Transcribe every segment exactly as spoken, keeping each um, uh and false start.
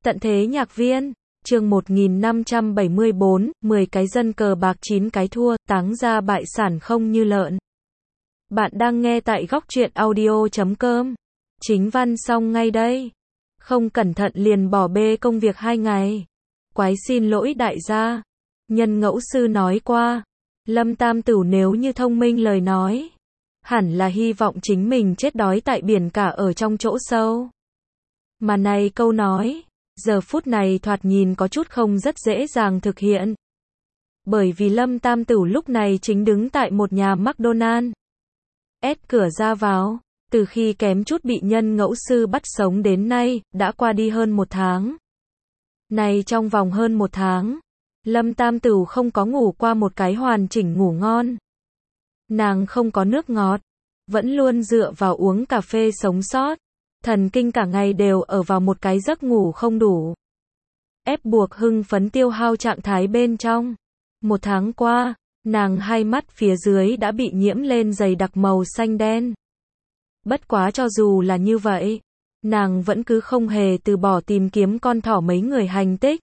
Tận thế nhạc viên, chương một nghìn năm trăm bảy mươi bốn, mười cái dân cờ bạc chín cái thua, táng ra bại sản không như lợn. Bạn đang nghe tại góc truyện audio chấm com. Chính văn xong ngay đây. Không cẩn thận liền bỏ bê công việc hai ngày. Quái xin lỗi đại gia. Nhân ngẫu sư nói qua. Lâm Tam Tửu nếu như thông minh lời nói. Hẳn là hy vọng chính mình chết đói tại biển cả ở trong chỗ sâu. Mà này câu nói, giờ phút này thoạt nhìn có chút không rất dễ dàng thực hiện. Bởi vì Lâm Tam Tửu lúc này chính đứng tại một nhà McDonald's. Ép cửa ra vào, từ khi kém chút bị nhân ngẫu sư bắt sống đến nay, đã qua đi hơn một tháng. Này trong vòng hơn một tháng, Lâm Tam Tửu không có ngủ qua một cái hoàn chỉnh ngủ ngon. Nàng không có nước ngọt, vẫn luôn dựa vào uống cà phê sống sót. Thần kinh cả ngày đều ở vào một cái giấc ngủ không đủ. Ép buộc hưng phấn tiêu hao trạng thái bên trong. Một tháng qua, nàng hai mắt phía dưới đã bị nhiễm lên dày đặc màu xanh đen. Bất quá cho dù là như vậy, nàng vẫn cứ không hề từ bỏ tìm kiếm con thỏ mấy người hành tích.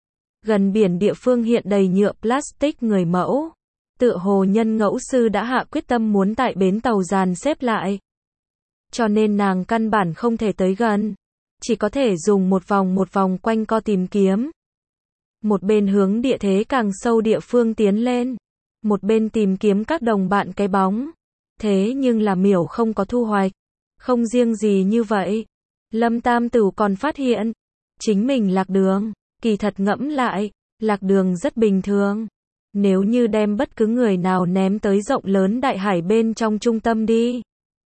Gần biển địa phương hiện đầy nhựa plastic người mẫu. Tựa hồ nhân ngẫu sư đã hạ quyết tâm muốn tại bến tàu dàn xếp lại. Cho nên nàng căn bản không thể tới gần. Chỉ có thể dùng một vòng một vòng quanh co tìm kiếm. Một bên hướng địa thế càng sâu địa phương tiến lên. Một bên tìm kiếm các đồng bạn cái bóng. Thế nhưng là miểu không có thu hoạch. Không riêng gì như vậy. Lâm Tam Tửu còn phát hiện. Chính mình lạc đường. Kỳ thật ngẫm lại. Lạc đường rất bình thường. Nếu như đem bất cứ người nào ném tới rộng lớn đại hải bên trong trung tâm đi.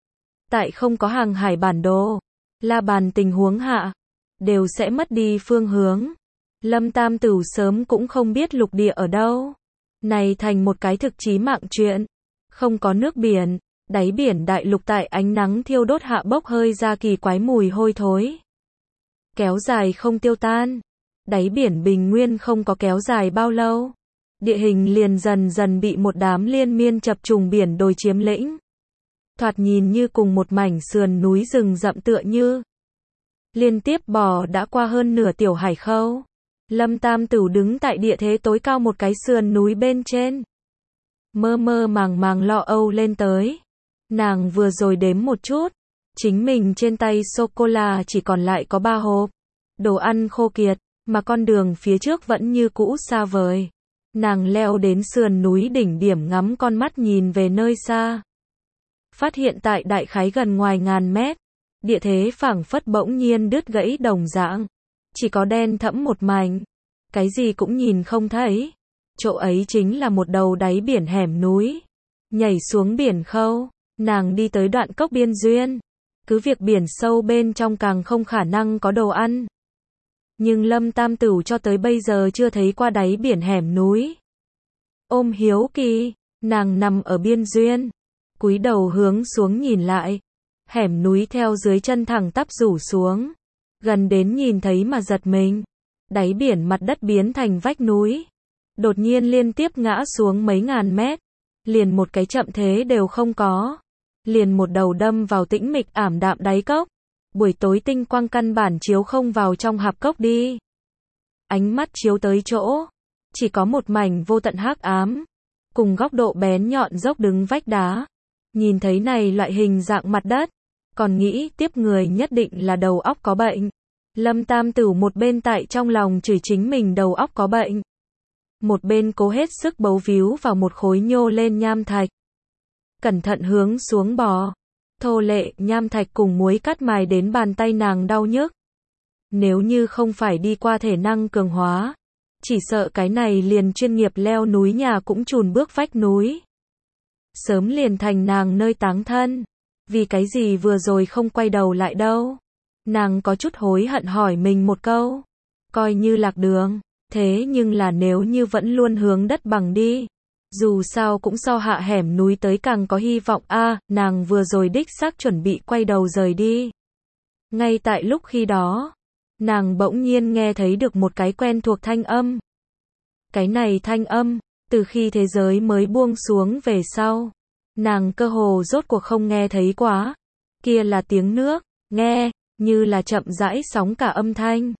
Tại không có hàng hải bản đồ, la bàn tình huống hạ, đều sẽ mất đi phương hướng. Lâm Tam Tửu sớm cũng không biết lục địa ở đâu. Này thành một cái thực chí mạng chuyện. Không có nước biển, đáy biển đại lục tại ánh nắng thiêu đốt hạ bốc hơi ra kỳ quái mùi hôi thối. Kéo dài không tiêu tan. Đáy biển bình nguyên không có kéo dài bao lâu. Địa hình liền dần dần bị một đám liên miên chập trùng biển đồi chiếm lĩnh. Thoạt nhìn như cùng một mảnh sườn núi rừng rậm tựa như. Liên tiếp bò đã qua hơn nửa tiểu hải khâu. Lâm Tam Tửu đứng tại địa thế tối cao một cái sườn núi bên trên. Mơ mơ màng màng lo âu lên tới. Nàng vừa rồi đếm một chút. Chính mình trên tay sô-cô-la chỉ còn lại có ba hộp. Đồ ăn khô kiệt, mà con đường phía trước vẫn như cũ xa vời. Nàng leo đến sườn núi đỉnh điểm ngắm con mắt nhìn về nơi xa. Phát hiện tại đại khái gần ngoài ngàn mét, địa thế phảng phất bỗng nhiên đứt gãy đồng dạng. Chỉ có đen thẫm một mảnh, cái gì cũng nhìn không thấy. Chỗ ấy chính là một đầu đáy biển hẻm núi. Nhảy xuống biển khâu, nàng đi tới đoạn cốc biên duyên. Cứ việc biển sâu bên trong càng không khả năng có đồ ăn. Nhưng Lâm Tam Tửu cho tới bây giờ chưa thấy qua đáy biển hẻm núi. Ôm hiếu kỳ, nàng nằm ở biên duyên. Cúi đầu hướng xuống nhìn lại. Hẻm núi theo dưới chân thẳng tắp rủ xuống. Gần đến nhìn thấy mà giật mình. Đáy biển mặt đất biến thành vách núi. Đột nhiên liên tiếp ngã xuống mấy ngàn mét. Liền một cái chậm thế đều không có. Liền một đầu đâm vào tĩnh mịch ảm đạm đáy cốc. Buổi tối tinh quang căn bản chiếu không vào trong hạp cốc đi. Ánh mắt chiếu tới chỗ. Chỉ có một mảnh vô tận hắc ám. Cùng góc độ bén nhọn dốc đứng vách đá. Nhìn thấy này loại hình dạng mặt đất, còn nghĩ tiếp người nhất định là đầu óc có bệnh. Lâm Tam Tửu một bên tại trong lòng chửi chính mình đầu óc có bệnh. Một bên cố hết sức bấu víu vào một khối nhô lên nham thạch. Cẩn thận hướng xuống bò. Thô lệ, nham thạch cùng muối cắt mài đến bàn tay nàng đau nhức. Nếu như không phải đi qua thể năng cường hóa, chỉ sợ cái này liền chuyên nghiệp leo núi nhà cũng chùn bước vách núi. Sớm liền thành nàng nơi táng thân. Vì cái gì vừa rồi không quay đầu lại đâu. Nàng có chút hối hận hỏi mình một câu. Coi như lạc đường. Thế nhưng là nếu như vẫn luôn hướng đất bằng đi. Dù sao cũng so hạ hẻm núi tới càng có hy vọng a à, nàng vừa rồi đích xác chuẩn bị quay đầu rời đi. Ngay tại lúc khi đó. Nàng bỗng nhiên nghe thấy được một cái quen thuộc thanh âm. Cái này thanh âm. Từ khi thế giới mới buông xuống về sau, nàng cơ hồ rốt cuộc không nghe thấy quá. Kia là tiếng nước, nghe, như là chậm rãi sóng cả âm thanh.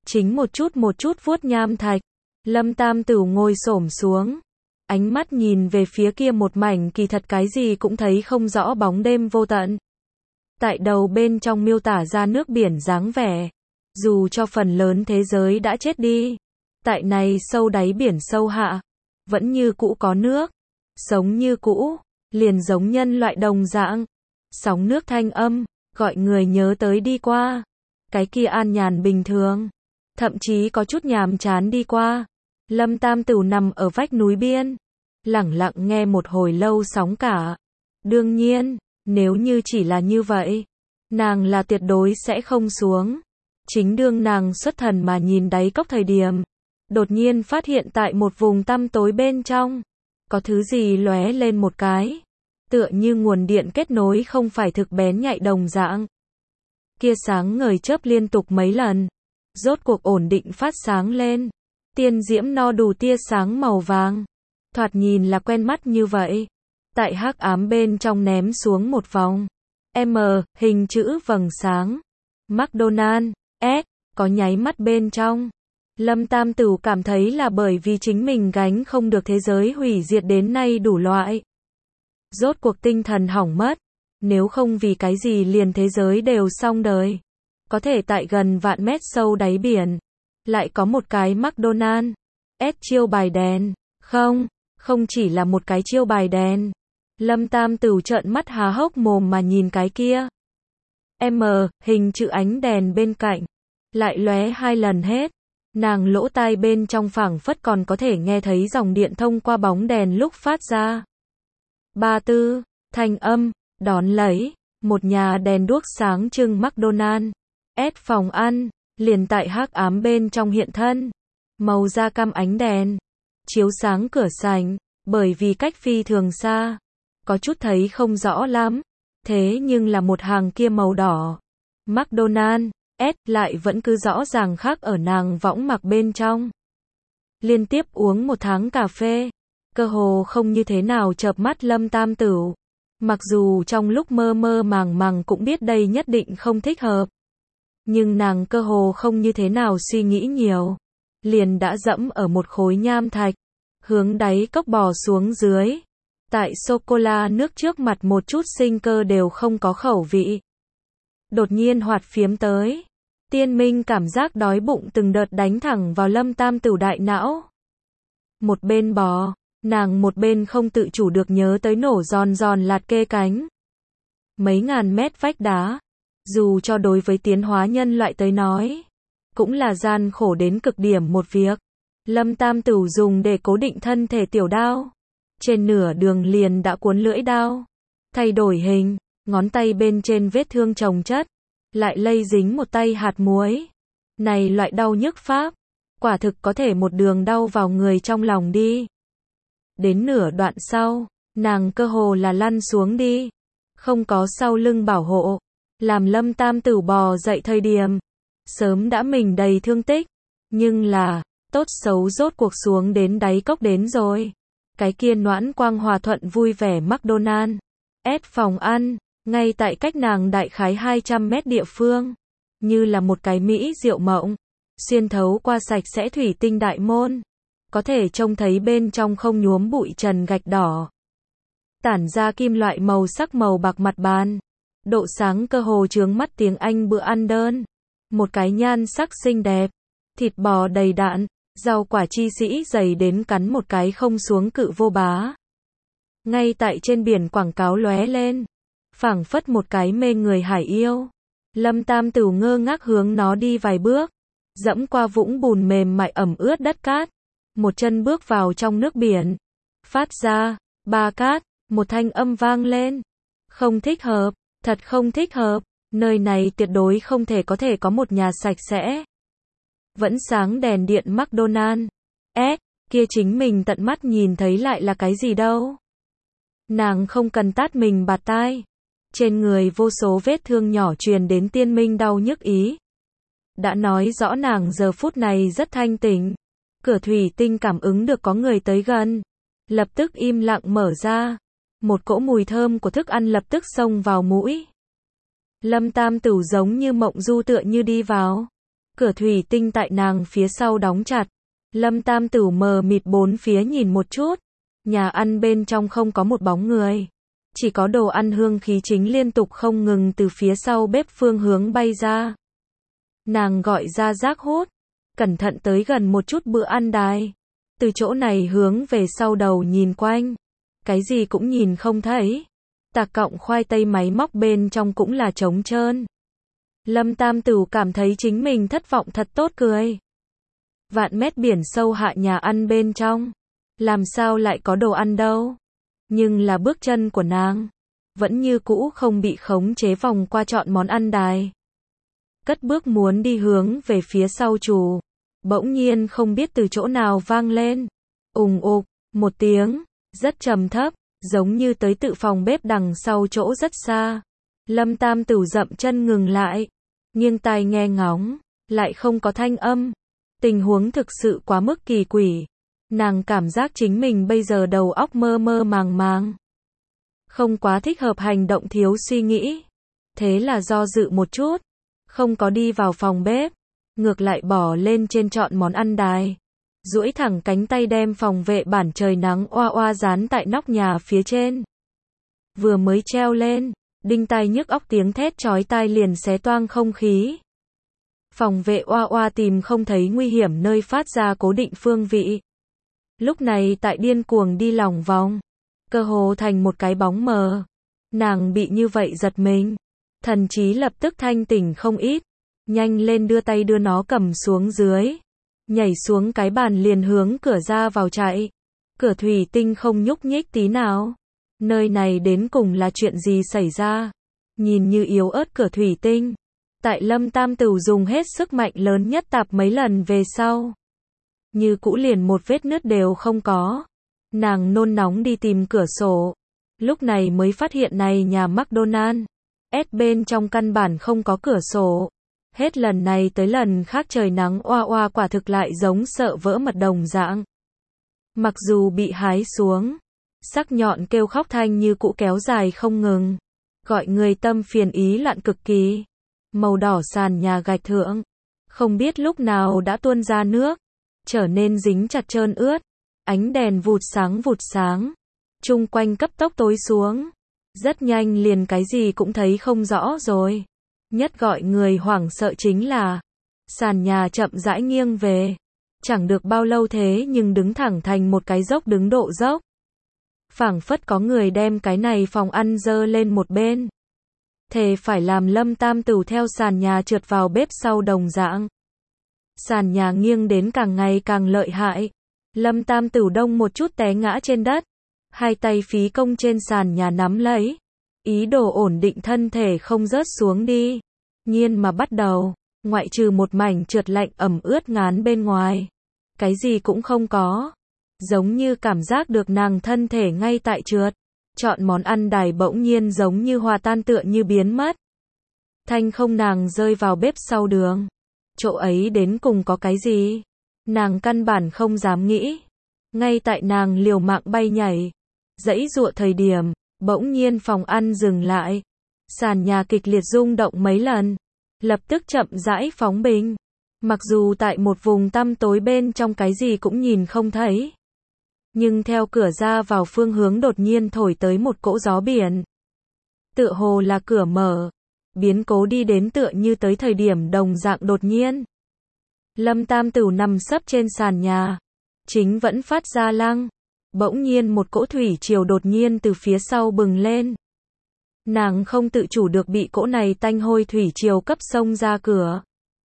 Chính một chút một chút vuốt nham thạch. Lâm Tam Tửu ngồi xổm xuống. Ánh mắt nhìn về phía kia một mảnh kỳ thật cái gì cũng thấy không rõ bóng đêm vô tận. Tại đầu bên trong miêu tả ra nước biển dáng vẻ. Dù cho phần lớn thế giới đã chết đi. Tại này sâu đáy biển sâu hạ. Vẫn như cũ có nước. Sống như cũ. Liền giống nhân loại đồng dạng. Sóng nước thanh âm. Gọi người nhớ tới đi qua. Cái kia an nhàn bình thường. Thậm chí có chút nhàm chán đi qua. Lâm Tam Tửu nằm ở vách núi biên. Lẳng lặng nghe một hồi lâu sóng cả. Đương nhiên, nếu như chỉ là như vậy, nàng là tuyệt đối sẽ không xuống. Chính đương nàng xuất thần mà nhìn đáy cốc thời điểm. Đột nhiên phát hiện tại một vùng tăm tối bên trong. Có thứ gì lóe lên một cái. Tựa như nguồn điện kết nối không phải thực bén nhạy đồng dạng. Kia sáng ngời chớp liên tục mấy lần. Rốt cuộc ổn định phát sáng lên. Tiên diễm no đủ tia sáng màu vàng. Thoạt nhìn là quen mắt như vậy. Tại hắc ám bên trong ném xuống một vòng. M, hình chữ vầng sáng. McDonald, S, có nháy mắt bên trong. Lâm Tam Tửu cảm thấy là bởi vì chính mình gánh không được thế giới hủy diệt đến nay đủ loại. Rốt cuộc tinh thần hỏng mất. Nếu không vì cái gì liền thế giới đều xong đời. Có thể tại gần vạn mét sâu đáy biển. Lại có một cái McDonald. S chiêu bài đèn. Không, không chỉ là một cái chiêu bài đèn. Lâm Tam Tửu trợn mắt há hốc mồm mà nhìn cái kia. M, hình chữ ánh đèn bên cạnh. Lại lóe hai lần hết. Nàng lỗ tai bên trong phảng phất còn có thể nghe thấy dòng điện thông qua bóng đèn lúc phát ra. Ba tư, thanh âm, đón lấy, một nhà đèn đuốc sáng trưng McDonald. S phòng ăn, liền tại hắc ám bên trong hiện thân. Màu da cam ánh đèn, chiếu sáng cửa sảnh, bởi vì cách phi thường xa. Có chút thấy không rõ lắm. Thế nhưng là một hàng kia màu đỏ. McDonald, S lại vẫn cứ rõ ràng khác ở nàng võng mặc bên trong. Liên tiếp uống một tháng cà phê. Cơ hồ không như thế nào chợp mắt Lâm Tam Tửu. Mặc dù trong lúc mơ mơ màng màng cũng biết đây nhất định không thích hợp. Nhưng nàng cơ hồ không như thế nào suy nghĩ nhiều. Liền đã dẫm ở một khối nham thạch. Hướng đáy cốc bò xuống dưới. Tại sô-cô-la nước trước mặt một chút sinh cơ đều không có khẩu vị. Đột nhiên hoạt phiếm tới. Tiên minh cảm giác đói bụng từng đợt đánh thẳng vào Lâm Tam Tửu đại não. Một bên bò, nàng một bên không tự chủ được nhớ tới nổ giòn giòn lạt kê cánh. Mấy ngàn mét vách đá. Dù cho đối với tiến hóa nhân loại tới nói. Cũng là gian khổ đến cực điểm một việc. Lâm Tam Tửu dùng để cố định thân thể tiểu đao. Trên nửa đường liền đã cuốn lưỡi đao. Thay đổi hình, ngón tay bên trên vết thương chồng chất. Lại lây dính một tay hạt muối. Này loại đau nhức pháp. Quả thực có thể một đường đau vào người trong lòng đi. Đến nửa đoạn sau, nàng cơ hồ là lăn xuống đi. Không có sau lưng bảo hộ. Làm Lâm Tam Tửu bò dậy thời điểm. Sớm đã mình đầy thương tích. Nhưng là, tốt xấu rốt cuộc xuống đến đáy cốc đến rồi. Cái kia noãn quang hòa thuận vui vẻ McDonald. S phòng ăn, ngay tại cách nàng đại khái hai trăm mét địa phương. Như là một cái mỹ diệu mộng. Xuyên thấu qua sạch sẽ thủy tinh đại môn. Có thể trông thấy bên trong không nhuốm bụi trần gạch đỏ. Tản ra kim loại màu sắc màu bạc mặt bàn. Độ sáng cơ hồ chướng mắt tiếng Anh bữa ăn đơn. Một cái nhan sắc xinh đẹp. Thịt bò đầy đặn. Rau quả chi sĩ dày đến cắn một cái không xuống cự vô bá. Ngay tại trên biển quảng cáo lóe lên. Phảng phất một cái mê người hải yêu. Lâm Tam Tửu ngơ ngác hướng nó đi vài bước. Dẫm qua vũng bùn mềm mại ẩm ướt đất cát. Một chân bước vào trong nước biển. Phát ra, ba cát, một thanh âm vang lên. Không thích hợp, thật không thích hợp. Nơi này tuyệt đối không thể có thể có một nhà sạch sẽ. Vẫn sáng đèn điện McDonald. S, kia chính mình tận mắt nhìn thấy lại là cái gì đâu. Nàng không cần tát mình bạt tai. Trên người vô số vết thương nhỏ truyền đến tiên minh đau nhức ý. Đã nói rõ nàng giờ phút này rất thanh tỉnh. Cửa thủy tinh cảm ứng được có người tới gần. Lập tức im lặng mở ra. Một cỗ mùi thơm của thức ăn lập tức xông vào mũi. Lâm Tam Tửu giống như mộng du tựa như đi vào. Cửa thủy tinh tại nàng phía sau đóng chặt. Lâm Tam Tửu mờ mịt bốn phía nhìn một chút. Nhà ăn bên trong không có một bóng người. Chỉ có đồ ăn hương khí chính liên tục không ngừng từ phía sau bếp phương hướng bay ra. Nàng gọi ra Giác Hút. Cẩn thận tới gần một chút bữa ăn đài. Từ chỗ này hướng về sau đầu nhìn quanh. Cái gì cũng nhìn không thấy. Tạc cọng khoai tây máy móc bên trong cũng là trống trơn. Lâm Tam Tửu cảm thấy chính mình thất vọng thật tốt cười. Vạn mét biển sâu hạ nhà ăn bên trong. Làm sao lại có đồ ăn đâu. Nhưng là bước chân của nàng. Vẫn như cũ không bị khống chế vòng qua chọn món ăn đài. Cất bước muốn đi hướng về phía sau chủ. Bỗng nhiên không biết từ chỗ nào vang lên. Ùng ục, một tiếng. Rất trầm thấp. Giống như tới tự phòng bếp đằng sau chỗ rất xa. Lâm Tam Tửu dậm chân ngừng lại. Nghiêng tai nghe ngóng. Lại không có thanh âm. Tình huống thực sự quá mức kỳ quỷ. Nàng cảm giác chính mình bây giờ đầu óc mơ mơ màng màng. Không quá thích hợp hành động thiếu suy nghĩ. Thế là do dự một chút. Không có đi vào phòng bếp. Ngược lại bỏ lên trên chọn món ăn đài. Duỗi thẳng cánh tay đem phòng vệ bản trời nắng oa oa dán tại nóc nhà phía trên. Vừa mới treo lên. Đinh tai nhức óc tiếng thét chói tai liền xé toang không khí. Phòng vệ oa oa tìm không thấy nguy hiểm nơi phát ra cố định phương vị. Lúc này tại điên cuồng đi lòng vòng. Cơ hồ thành một cái bóng mờ. Nàng bị như vậy giật mình. Thần trí lập tức thanh tỉnh không ít. Nhanh lên đưa tay đưa nó cầm xuống dưới. Nhảy xuống cái bàn liền hướng cửa ra vào chạy. Cửa thủy tinh không nhúc nhích tí nào. Nơi này đến cùng là chuyện gì xảy ra? Nhìn như yếu ớt cửa thủy tinh. Tại Lâm Tam Tửu dùng hết sức mạnh lớn nhất tạp mấy lần về sau. Như cũ liền một vết nứt đều không có. Nàng nôn nóng đi tìm cửa sổ. Lúc này mới phát hiện này nhà McDonald. S bên trong căn bản không có cửa sổ. Hết lần này tới lần khác trời nắng oa oa quả thực lại giống sợ vỡ mật đồng dạng. Mặc dù bị hái xuống. Sắc nhọn kêu khóc thanh như cũ kéo dài không ngừng. Gọi người tâm phiền ý loạn cực kỳ. Màu đỏ sàn nhà gạch thượng. Không biết lúc nào đã tuôn ra nước. Trở nên dính chặt trơn ướt. Ánh đèn vụt sáng vụt sáng. Chung quanh cấp tốc tối xuống. Rất nhanh liền cái gì cũng thấy không rõ rồi. Nhất gọi người hoảng sợ chính là sàn nhà chậm rãi nghiêng về. Chẳng được bao lâu thế nhưng đứng thẳng thành một cái dốc đứng độ dốc. Phảng phất có người đem cái này phòng ăn dơ lên một bên. Thề phải làm Lâm Tam Tửu theo sàn nhà trượt vào bếp sau đồng dạng. Sàn nhà nghiêng đến càng ngày càng lợi hại. Lâm Tam Tửu đông một chút té ngã trên đất. Hai tay phí công trên sàn nhà nắm lấy. Ý đồ ổn định thân thể không rớt xuống đi. Nhiên mà bắt đầu. Ngoại trừ một mảnh trượt lạnh ẩm ướt ngán bên ngoài. Cái gì cũng không có. Giống như cảm giác được nàng thân thể ngay tại trượt. Chọn món ăn đài bỗng nhiên giống như hòa tan tựa như biến mất. Thanh không nàng rơi vào bếp sau đường. Chỗ ấy đến cùng có cái gì? Nàng căn bản không dám nghĩ. Ngay tại nàng liều mạng bay nhảy. Dãy dụa thời điểm. Bỗng nhiên phòng ăn dừng lại. Sàn nhà kịch liệt rung động mấy lần. Lập tức chậm rãi phóng bình. Mặc dù tại một vùng tăm tối bên trong cái gì cũng nhìn không thấy. Nhưng theo cửa ra vào phương hướng đột nhiên thổi tới một cỗ gió biển. Tựa hồ là cửa mở. Biến cố đi đến tựa như tới thời điểm đồng dạng đột nhiên. Lâm Tam Tửu nằm sấp trên sàn nhà. Chính vẫn phát ra lăng. Bỗng nhiên một cỗ thủy triều đột nhiên từ phía sau bừng lên. Nàng không tự chủ được bị cỗ này tanh hôi thủy triều cấp xông ra cửa.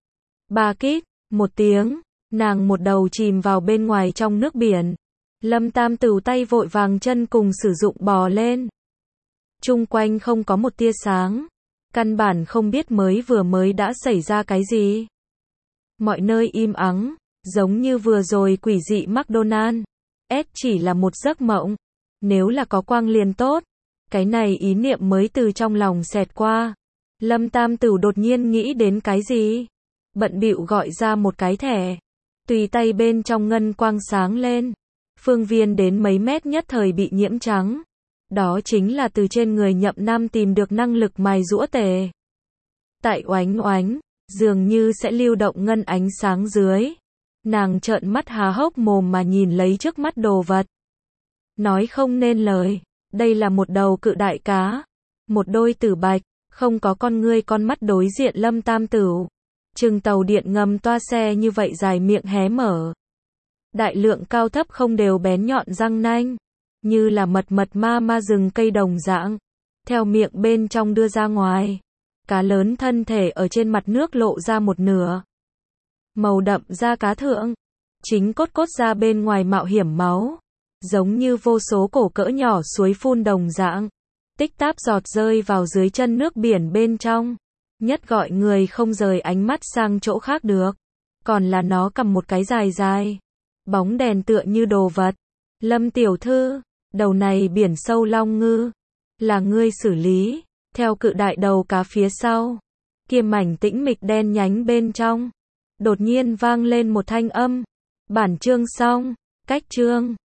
Ba kít, một tiếng, nàng một đầu chìm vào bên ngoài trong nước biển. Lâm Tam Tửu tay vội vàng chân cùng sử dụng bò lên. Chung quanh không có một tia sáng. Căn bản không biết mới vừa mới đã xảy ra cái gì. Mọi nơi im ắng, giống như vừa rồi quỷ dị McDonald. S chỉ là một giấc mộng. Nếu là có quang liền tốt. Cái này ý niệm mới từ trong lòng xẹt qua. Lâm Tam Tửu đột nhiên nghĩ đến cái gì? Bận bịu gọi ra một cái thẻ. Tùy tay bên trong ngân quang sáng lên. Phương viên đến mấy mét nhất thời bị nhiễm trắng. Đó chính là từ trên người Nhậm Nam tìm được năng lực mài giũa tề. Tại oánh oánh, dường như sẽ lưu động ngân ánh sáng dưới. Nàng trợn mắt há hốc mồm mà nhìn lấy trước mắt đồ vật. Nói không nên lời, đây là một đầu cự đại cá, một đôi tử bạch, không có con ngươi con mắt đối diện Lâm Tam Tửu. Chừng tàu điện ngầm toa xe như vậy dài miệng hé mở. Đại lượng cao thấp không đều bén nhọn răng nanh, như là mật mật ma ma rừng cây đồng dạng, theo miệng bên trong đưa ra ngoài. Cá lớn thân thể ở trên mặt nước lộ ra một nửa. Màu đậm da cá thượng, chính cốt cốt ra bên ngoài mạo hiểm máu, giống như vô số cổ cỡ nhỏ suối phun đồng dạng, tích táp giọt rơi vào dưới chân nước biển bên trong. Nhất gọi người không rời ánh mắt sang chỗ khác được, còn là nó cầm một cái dài dài, bóng đèn tựa như đồ vật. Lâm tiểu thư, đầu này biển sâu long ngư, là ngươi xử lý. Theo cự đại đầu cá phía sau, kia mảnh tĩnh mịch đen nhánh bên trong, đột nhiên vang lên một thanh âm. Bản chương xong, cách chương.